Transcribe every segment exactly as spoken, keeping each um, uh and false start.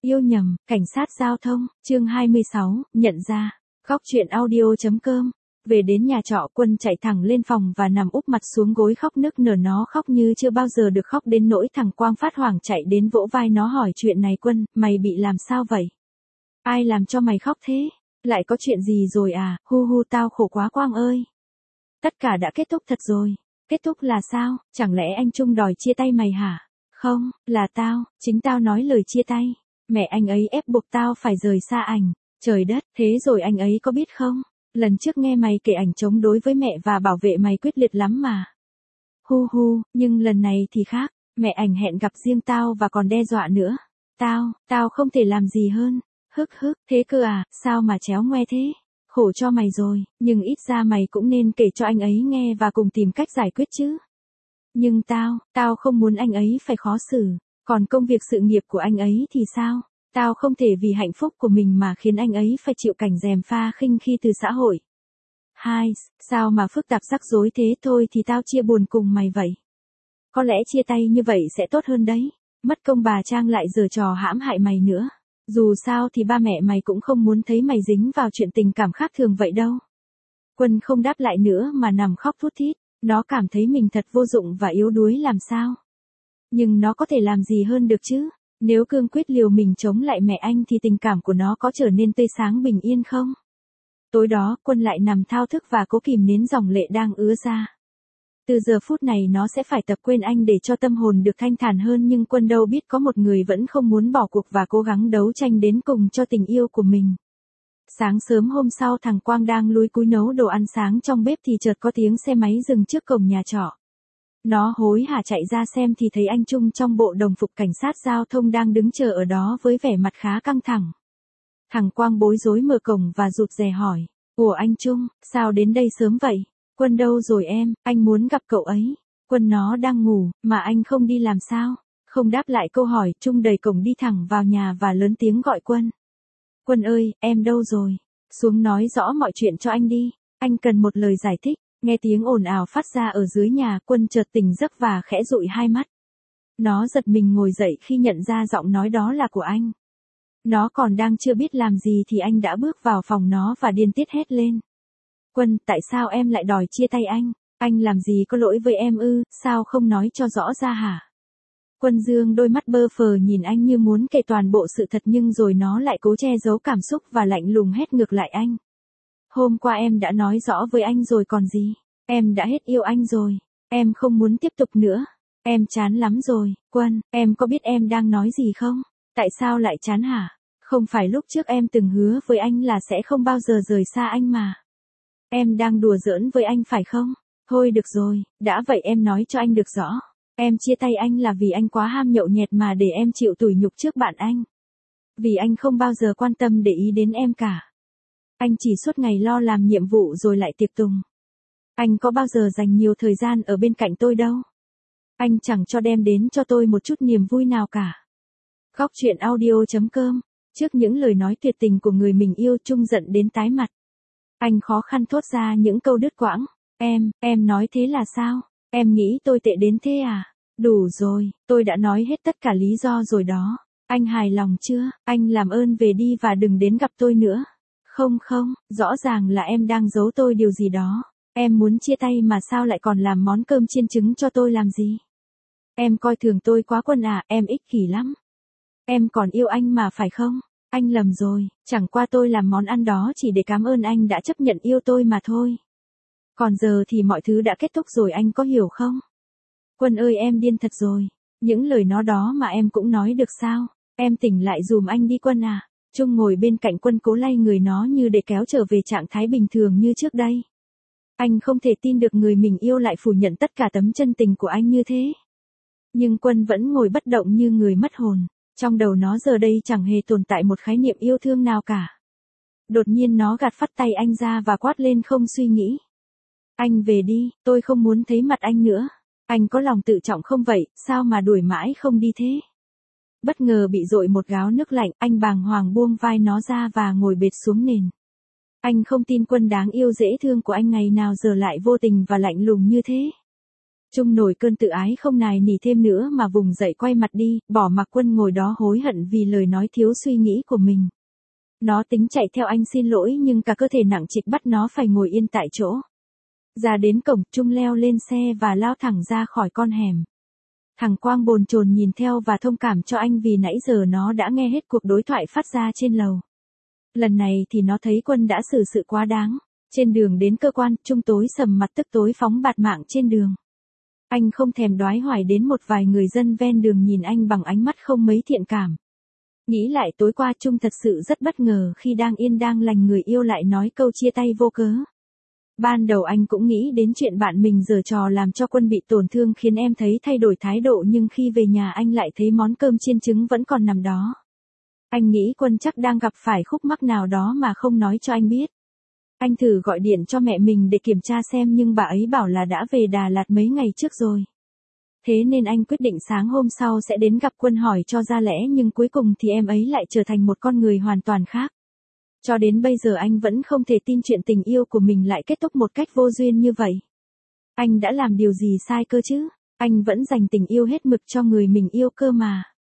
Yêu nhầm, cảnh sát giao thông, chương hai mươi sáu, nhận ra. Khóc chuyện audio.com. Về đến nhà trọ, Quân chạy thẳng lên phòng và nằm úp mặt xuống gối khóc nức nở. Nó khóc như chưa bao giờ được khóc đến nỗi thằng Quang phát hoảng chạy đến vỗ vai nó hỏi chuyện này. Quân, mày bị làm sao vậy? Ai làm cho mày khóc thế? Lại có chuyện gì rồi à? Hu hu, tao khổ quá Quang ơi. Tất cả đã kết thúc thật rồi. Kết thúc là sao? Chẳng lẽ anh Trung đòi chia tay mày hả? Không, là tao, chính tao nói lời chia tay. Mẹ anh ấy ép buộc tao phải rời xa ảnh. Trời đất, thế rồi anh ấy có biết không? Lần trước nghe mày kể ảnh chống đối với mẹ và bảo vệ mày quyết liệt lắm mà. Hu hu, nhưng lần này thì khác. Mẹ ảnh hẹn gặp riêng tao và còn đe dọa nữa. Tao, tao không thể làm gì hơn. Hức hức, thế cơ à, sao mà chéo ngoe thế? Khổ cho mày rồi, nhưng ít ra mày cũng nên kể cho anh ấy nghe và cùng tìm cách giải quyết chứ. Nhưng tao, tao không muốn anh ấy phải khó xử. Còn công việc sự nghiệp của anh ấy thì sao? Tao không thể vì hạnh phúc của mình mà khiến anh ấy phải chịu cảnh gièm pha khinh khi từ xã hội. Hai, sao mà phức tạp rắc rối thế? Thôi thì tao chia buồn cùng mày vậy. Có lẽ chia tay như vậy sẽ tốt hơn đấy. Mất công bà Trang lại giở trò hãm hại mày nữa. Dù sao thì ba mẹ mày cũng không muốn thấy mày dính vào chuyện tình cảm khác thường vậy đâu. Quân không đáp lại nữa mà nằm khóc thút thít. Nó cảm thấy mình thật vô dụng và yếu đuối làm sao. Nhưng nó có thể làm gì hơn được chứ? Nếu cương quyết liều mình chống lại mẹ anh thì tình cảm của nó có trở nên tươi sáng bình yên không? Tối đó, Quân lại nằm thao thức và cố kìm nén dòng lệ đang ứa ra. Từ giờ phút này nó sẽ phải tập quên anh để cho tâm hồn được thanh thản hơn, nhưng Quân đâu biết có một người vẫn không muốn bỏ cuộc và cố gắng đấu tranh đến cùng cho tình yêu của mình. Sáng sớm hôm sau, thằng Quang đang lúi cúi nấu đồ ăn sáng trong bếp thì chợt có tiếng xe máy dừng trước cổng nhà trọ. Nó hối hả chạy ra xem thì thấy anh Trung trong bộ đồng phục cảnh sát giao thông đang đứng chờ ở đó với vẻ mặt khá căng thẳng. Thằng Quang bối rối mở cổng và rụt rè hỏi, ủa anh Trung, sao đến đây sớm vậy? Quân đâu rồi em, anh muốn gặp cậu ấy. Quân nó đang ngủ, mà anh không đi làm sao? Không đáp lại câu hỏi, Trung đẩy cổng đi thẳng vào nhà và lớn tiếng gọi Quân. Quân ơi, em đâu rồi? Xuống nói rõ mọi chuyện cho anh đi, anh cần một lời giải thích. Nghe tiếng ồn ào phát ra ở dưới nhà, Quân chợt tỉnh giấc và khẽ dụi hai mắt. Nó giật mình ngồi dậy khi nhận ra giọng nói đó là của anh. Nó còn đang chưa biết làm gì thì anh đã bước vào phòng nó và điên tiết hét lên. Quân, tại sao em lại đòi chia tay anh? Anh làm gì có lỗi với em ư, sao không nói cho rõ ra hả? Quân dương đôi mắt bơ phờ nhìn anh như muốn kể toàn bộ sự thật, nhưng rồi nó lại cố che giấu cảm xúc và lạnh lùng hét ngược lại anh. Hôm qua em đã nói rõ với anh rồi còn gì. Em đã hết yêu anh rồi. Em không muốn tiếp tục nữa. Em chán lắm rồi. Quân, em có biết em đang nói gì không? Tại sao lại chán hả? Không phải lúc trước em từng hứa với anh là sẽ không bao giờ rời xa anh mà. Em đang đùa giỡn với anh phải không? Thôi được rồi, đã vậy em nói cho anh được rõ. Em chia tay anh là vì anh quá ham nhậu nhẹt mà để em chịu tủi nhục trước bạn anh. Vì anh không bao giờ quan tâm để ý đến em cả. Anh chỉ suốt ngày lo làm nhiệm vụ rồi lại tiệc tùng. Anh có bao giờ dành nhiều thời gian ở bên cạnh tôi đâu. Anh chẳng cho đem đến cho tôi một chút niềm vui nào cả. Khóc chuyện audio.com. Trước những lời nói tuyệt tình của người mình yêu, Trung giận đến tái mặt. Anh khó khăn thốt ra những câu đứt quãng. Em, em nói thế là sao? Em nghĩ tôi tệ đến thế à? Đủ rồi, tôi đã nói hết tất cả lý do rồi đó. Anh hài lòng chưa? Anh làm ơn về đi và đừng đến gặp tôi nữa. Không không, rõ ràng là em đang giấu tôi điều gì đó. Em muốn chia tay mà sao lại còn làm món cơm chiên trứng cho tôi làm gì? Em coi thường tôi quá Quân à, em ích kỷ lắm. Em còn yêu anh mà phải không? Anh lầm rồi, chẳng qua tôi làm món ăn đó chỉ để cảm ơn anh đã chấp nhận yêu tôi mà thôi. Còn giờ thì mọi thứ đã kết thúc rồi, anh có hiểu không? Quân ơi, em điên thật rồi. Những lời nó đó mà em cũng nói được sao? Em tỉnh lại dùm anh đi Quân à. Trung ngồi bên cạnh Quân cố lay người nó như để kéo trở về trạng thái bình thường như trước đây. Anh không thể tin được người mình yêu lại phủ nhận tất cả tấm chân tình của anh như thế. Nhưng Quân vẫn ngồi bất động như người mất hồn. Trong đầu nó giờ đây chẳng hề tồn tại một khái niệm yêu thương nào cả. Đột nhiên nó gạt phắt tay anh ra và quát lên không suy nghĩ. Anh về đi, tôi không muốn thấy mặt anh nữa. Anh có lòng tự trọng không vậy, sao mà đuổi mãi không đi thế? Bất ngờ bị dội một gáo nước lạnh, anh bàng hoàng buông vai nó ra và ngồi bệt xuống nền. Anh không tin Quân đáng yêu dễ thương của anh ngày nào giờ lại vô tình và lạnh lùng như thế. Trung nổi cơn tự ái không nài nỉ thêm nữa mà vùng dậy quay mặt đi, bỏ mặc Quân ngồi đó hối hận vì lời nói thiếu suy nghĩ của mình. Nó tính chạy theo anh xin lỗi nhưng cả cơ thể nặng trịch bắt nó phải ngồi yên tại chỗ. Ra đến cổng, Trung leo lên xe và lao thẳng ra khỏi con hẻm. Thằng Quang bồn chồn nhìn theo và thông cảm cho anh vì nãy giờ nó đã nghe hết cuộc đối thoại phát ra trên lầu. Lần này thì nó thấy Quân đã xử sự quá đáng. Trên đường đến cơ quan, Trung tối sầm mặt tức tối phóng bạt mạng trên đường. Anh không thèm đoái hoài đến một vài người dân ven đường nhìn anh bằng ánh mắt không mấy thiện cảm. Nghĩ lại tối qua Trung thật sự rất bất ngờ khi đang yên đang lành người yêu lại nói câu chia tay vô cớ. Ban đầu anh cũng nghĩ đến chuyện bạn mình giở trò làm cho Quân bị tổn thương khiến em thấy thay đổi thái độ, nhưng khi về nhà anh lại thấy món cơm chiên trứng vẫn còn nằm đó. Anh nghĩ Quân chắc đang gặp phải khúc mắc nào đó mà không nói cho anh biết. Anh thử gọi điện cho mẹ mình để kiểm tra xem nhưng bà ấy bảo là đã về Đà Lạt mấy ngày trước rồi. Thế nên anh quyết định sáng hôm sau sẽ đến gặp Quân hỏi cho ra lẽ, nhưng cuối cùng thì em ấy lại trở thành một con người hoàn toàn khác. Cho đến bây giờ anh vẫn không thể tin chuyện tình yêu của mình lại kết thúc một cách vô duyên như vậy. Anh đã làm điều gì sai cơ chứ? Anh vẫn dành tình yêu hết mực cho người mình yêu cơ mà.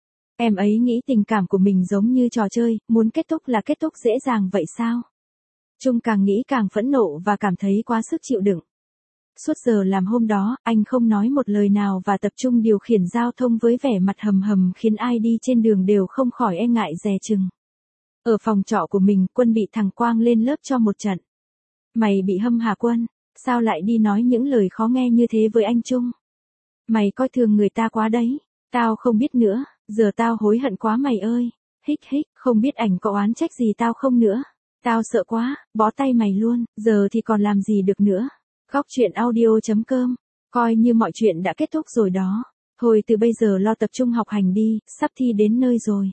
Em ấy nghĩ tình cảm của mình giống như trò chơi, muốn kết thúc là kết thúc dễ dàng vậy sao? Trung càng nghĩ càng phẫn nộ và cảm thấy quá sức chịu đựng. Suốt giờ làm hôm đó, anh không nói một lời nào và tập trung điều khiển giao thông với vẻ mặt hầm hầm khiến ai đi trên đường đều không khỏi e ngại dè chừng. Ở phòng trọ của mình, Quân bị thằng Quang lên lớp cho một trận. Mày bị hâm hả Quân? Sao lại đi nói những lời khó nghe như thế với anh Trung? Mày coi thường người ta quá đấy. Tao không biết nữa, giờ tao hối hận quá mày ơi. Hích hích, không biết ảnh có oán trách gì tao không nữa. Tao sợ quá, bó tay mày luôn, giờ thì còn làm gì được nữa. Góc truyện audio chấm com, coi như mọi chuyện đã kết thúc rồi đó. Thôi từ bây giờ lo tập trung học hành đi, sắp thi đến nơi rồi.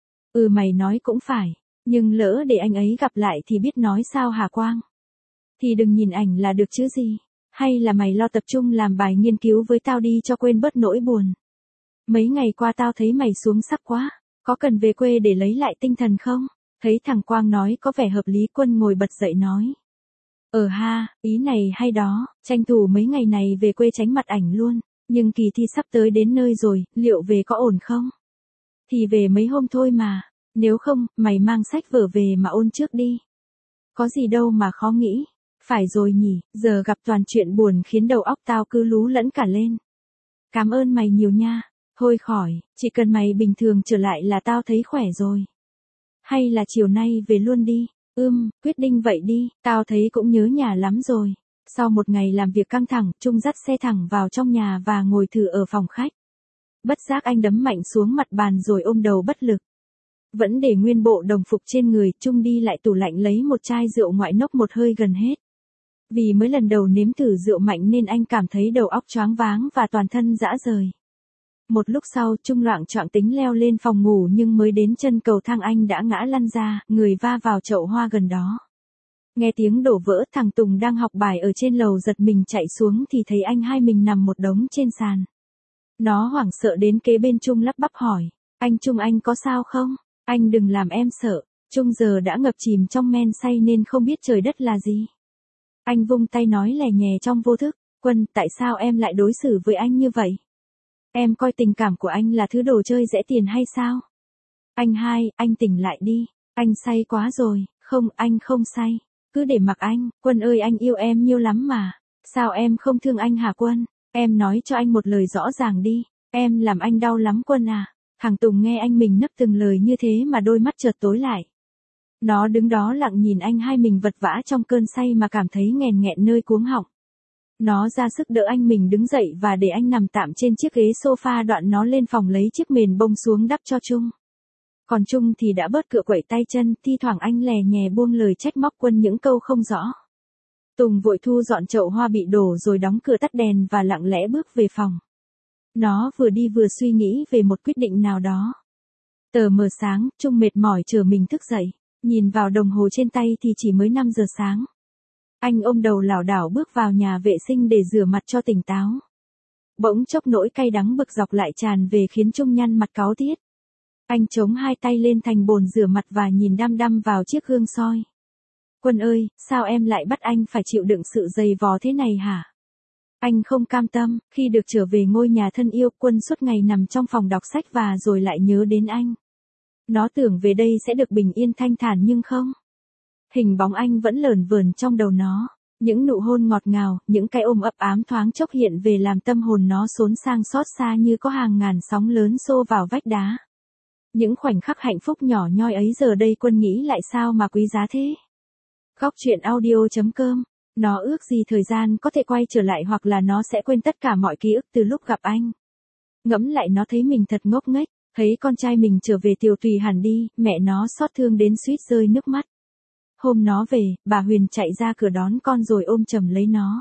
Ừ mày nói cũng phải, nhưng lỡ để anh ấy gặp lại thì biết nói sao hả Quang? Thì đừng nhìn ảnh là được chứ gì. Hay là mày lo tập trung làm bài nghiên cứu với tao đi cho quên bớt nỗi buồn. Mấy ngày qua tao thấy mày xuống sắc quá, có cần về quê để lấy lại tinh thần không? Thấy thằng Quang nói có vẻ hợp lý, Quân ngồi bật dậy nói. Ờ ha, ý này hay đó, tranh thủ mấy ngày này về quê tránh mặt ảnh luôn. Nhưng kỳ thi sắp tới đến nơi rồi, liệu về có ổn không? Thì về mấy hôm thôi mà, nếu không, mày mang sách vở về mà ôn trước đi. Có gì đâu mà khó nghĩ. Phải rồi nhỉ, giờ gặp toàn chuyện buồn khiến đầu óc tao cứ lú lẫn cả lên. Cảm ơn mày nhiều nha, thôi khỏi, chỉ cần mày bình thường trở lại là tao thấy khỏe rồi. Hay là chiều nay về luôn đi, ưm, quyết định vậy đi, tao thấy cũng nhớ nhà lắm rồi. Sau một ngày làm việc căng thẳng, Trung dắt xe thẳng vào trong nhà và ngồi thử ở phòng khách. Bất giác anh đấm mạnh xuống mặt bàn rồi ôm đầu bất lực. Vẫn để nguyên bộ đồng phục trên người, Trung đi lại tủ lạnh lấy một chai rượu ngoại nốc một hơi gần hết. Vì mới lần đầu nếm thử rượu mạnh nên anh cảm thấy đầu óc choáng váng và toàn thân rã rời. Một lúc sau, Trung loạng choạng tính leo lên phòng ngủ nhưng mới đến chân cầu thang anh đã ngã lăn ra, người va vào chậu hoa gần đó. Nghe tiếng đổ vỡ, thằng Tùng đang học bài ở trên lầu giật mình chạy xuống thì thấy anh hai mình nằm một đống trên sàn. Nó hoảng sợ đến kế bên Trung lắp bắp hỏi, anh Trung anh có sao không? Anh đừng làm em sợ. Trung giờ đã ngập chìm trong men say nên không biết trời đất là gì. Anh vung tay nói lè nhè trong vô thức, Quân, tại sao em lại đối xử với anh như vậy? Em coi tình cảm của anh là thứ đồ chơi rẻ tiền hay sao? Anh hai, anh tỉnh lại đi, anh say quá rồi. Không, anh không say, cứ để mặc anh. Quân ơi, anh yêu em nhiều lắm mà, sao em không thương anh hả Quân? Em nói cho anh một lời rõ ràng đi, em làm anh đau lắm Quân à. Thằng Tùng nghe anh mình nấp từng lời như thế mà đôi mắt chợt tối lại. Nó đứng đó lặng nhìn anh hai mình vật vã trong cơn say mà cảm thấy nghẹn nghẹn nơi cuống họng. Nó ra sức đỡ anh mình đứng dậy và để anh nằm tạm trên chiếc ghế sofa, đoạn nó lên phòng lấy chiếc mền bông xuống đắp cho Trung. Còn Trung thì đã bớt cựa quậy tay chân, thi thoảng anh lè nhè buông lời trách móc Quân những câu không rõ. Tùng vội thu dọn chậu hoa bị đổ rồi đóng cửa tắt đèn và lặng lẽ bước về phòng. Nó vừa đi vừa suy nghĩ về một quyết định nào đó. Tờ mờ sáng, Trung mệt mỏi chờ mình thức dậy, nhìn vào đồng hồ trên tay thì chỉ mới năm giờ sáng. Anh ôm đầu lảo đảo bước vào nhà vệ sinh để rửa mặt cho tỉnh táo. Bỗng chốc nỗi cay đắng bực dọc lại tràn về khiến Trung nhăn mặt cáu tiết. Anh chống hai tay lên thành bồn rửa mặt và nhìn đăm đăm vào chiếc gương soi. Quân ơi, sao em lại bắt anh phải chịu đựng sự dày vò thế này hả? Anh không cam tâm, khi được trở về ngôi nhà thân yêu, Quân suốt ngày nằm trong phòng đọc sách và rồi lại nhớ đến anh. Nó tưởng về đây sẽ được bình yên thanh thản nhưng không. Hình bóng anh vẫn lởn vởn trong đầu nó. Những nụ hôn ngọt ngào, những cái ôm ấp ám thoáng chốc hiện về làm tâm hồn nó xốn sang xót xa như có hàng ngàn sóng lớn xô vào vách đá. Những khoảnh khắc hạnh phúc nhỏ nhoi ấy giờ đây Quân nghĩ lại sao mà quý giá thế. Góc truyện audio chấm com. Nó ước gì thời gian có thể quay trở lại hoặc là nó sẽ quên tất cả mọi ký ức từ lúc gặp anh. Ngẫm lại nó thấy mình thật ngốc nghếch, thấy con trai mình trở về tiều tùy hẳn đi, mẹ nó xót thương đến suýt rơi nước mắt. Hôm nó về, bà Huyền chạy ra cửa đón con rồi ôm chầm lấy nó.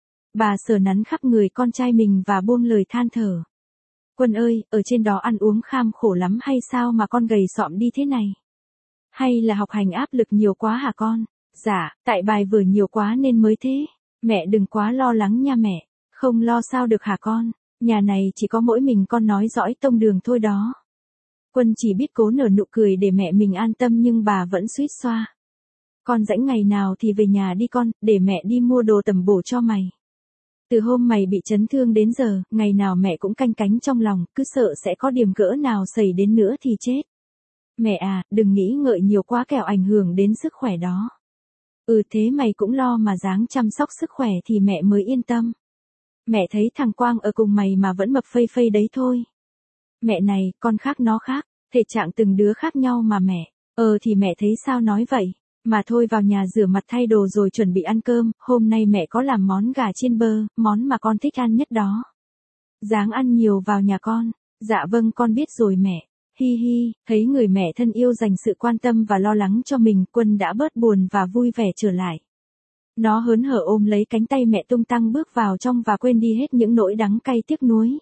Bà sờ nắn khắp người con trai mình và buông lời than thở. Quân ơi, ở trên đó ăn uống kham khổ lắm hay sao mà con gầy sọm đi thế này? Hay là học hành áp lực nhiều quá hả con? Dạ, tại bài vở nhiều quá nên mới thế. Mẹ đừng quá lo lắng nha mẹ. Không lo sao được hả con? Nhà này chỉ có mỗi mình con nói dõi tông đường thôi đó. Quân chỉ biết cố nở nụ cười để mẹ mình an tâm nhưng bà vẫn suýt xoa. Con rảnh ngày nào thì về nhà đi con, để mẹ đi mua đồ tầm bổ cho mày. Từ hôm mày bị chấn thương đến giờ, ngày nào mẹ cũng canh cánh trong lòng, cứ sợ sẽ có điểm cỡ nào xảy đến nữa thì chết. Mẹ à, đừng nghĩ ngợi nhiều quá kẻo ảnh hưởng đến sức khỏe đó. Ừ thế mày cũng lo mà dáng chăm sóc sức khỏe thì mẹ mới yên tâm. Mẹ thấy thằng Quang ở cùng mày mà vẫn mập phây phây đấy thôi. Mẹ này, con khác nó khác, thể trạng từng đứa khác nhau mà mẹ. Ờ thì mẹ thấy sao nói vậy? Mà thôi vào nhà rửa mặt thay đồ rồi chuẩn bị ăn cơm, hôm nay mẹ có làm món gà chiên bơ, món mà con thích ăn nhất đó. Ráng ăn nhiều vào nhà con. Dạ vâng con biết rồi mẹ. Hi hi, thấy người mẹ thân yêu dành sự quan tâm và lo lắng cho mình, Quân đã bớt buồn và vui vẻ trở lại. Nó hớn hở ôm lấy cánh tay mẹ tung tăng bước vào trong và quên đi hết những nỗi đắng cay tiếc nuối.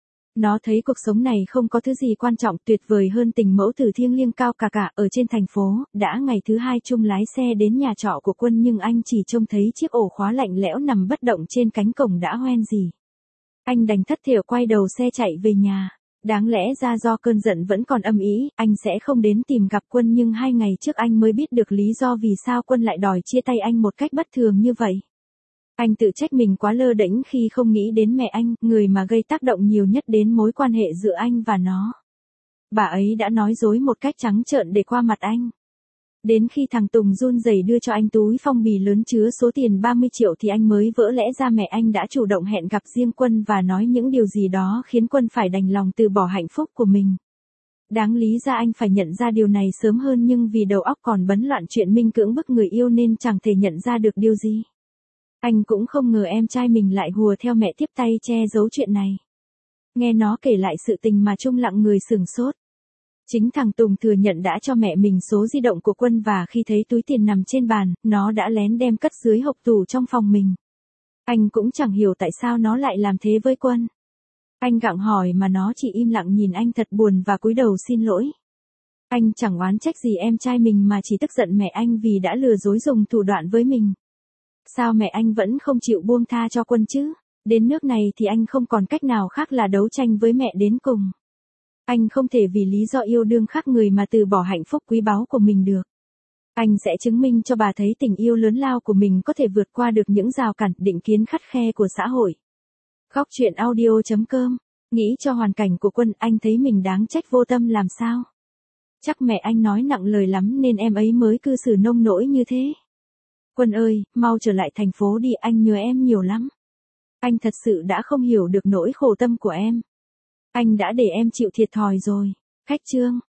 Nó thấy cuộc sống này không có thứ gì quan trọng tuyệt vời hơn tình mẫu tử thiêng liêng cao cả cả ở trên thành phố. Đã ngày thứ hai Trung lái xe đến nhà trọ của Quân nhưng anh chỉ trông thấy chiếc ổ khóa lạnh lẽo nằm bất động trên cánh cổng đã hoen gì. Anh đành thất thểu quay đầu xe chạy về nhà. Đáng lẽ ra do cơn giận vẫn còn âm ỉ, anh sẽ không đến tìm gặp Quân nhưng hai ngày trước anh mới biết được lý do vì sao Quân lại đòi chia tay anh một cách bất thường như vậy. Anh tự trách mình quá lơ đễnh khi không nghĩ đến mẹ anh, người mà gây tác động nhiều nhất đến mối quan hệ giữa anh và nó. Bà ấy đã nói dối một cách trắng trợn để qua mặt anh. Đến khi thằng Tùng run rẩy đưa cho anh túi phong bì lớn chứa số tiền ba mươi triệu thì anh mới vỡ lẽ ra mẹ anh đã chủ động hẹn gặp riêng Quân và nói những điều gì đó khiến Quân phải đành lòng từ bỏ hạnh phúc của mình. Đáng lý ra anh phải nhận ra điều này sớm hơn nhưng vì đầu óc còn bấn loạn chuyện Minh cưỡng bức người yêu nên chẳng thể nhận ra được điều gì. Anh cũng không ngờ em trai mình lại hùa theo mẹ tiếp tay che giấu chuyện này. Nghe nó kể lại sự tình mà Trung lặng người sửng sốt. Chính thằng Tùng thừa nhận đã cho mẹ mình số di động của Quân và khi thấy túi tiền nằm trên bàn, nó đã lén đem cất dưới hộc tủ trong phòng mình. Anh cũng chẳng hiểu tại sao nó lại làm thế với Quân. Anh gặng hỏi mà nó chỉ im lặng nhìn anh thật buồn và cúi đầu xin lỗi. Anh chẳng oán trách gì em trai mình mà chỉ tức giận mẹ anh vì đã lừa dối dùng thủ đoạn với mình. Sao mẹ anh vẫn không chịu buông tha cho Quân chứ? Đến nước này thì anh không còn cách nào khác là đấu tranh với mẹ đến cùng. Anh không thể vì lý do yêu đương khác người mà từ bỏ hạnh phúc quý báu của mình được. Anh sẽ chứng minh cho bà thấy tình yêu lớn lao của mình có thể vượt qua được những rào cản định kiến khắt khe của xã hội. Góc truyện audio chấm com. Nghĩ cho hoàn cảnh của Quân anh thấy mình đáng trách vô tâm làm sao. Chắc mẹ anh nói nặng lời lắm nên em ấy mới cư xử nông nỗi như thế. Quân ơi, mau trở lại thành phố đi, anh nhớ em nhiều lắm. Anh thật sự đã không hiểu được nỗi khổ tâm của em. Anh đã để em chịu thiệt thòi rồi. Khách chương.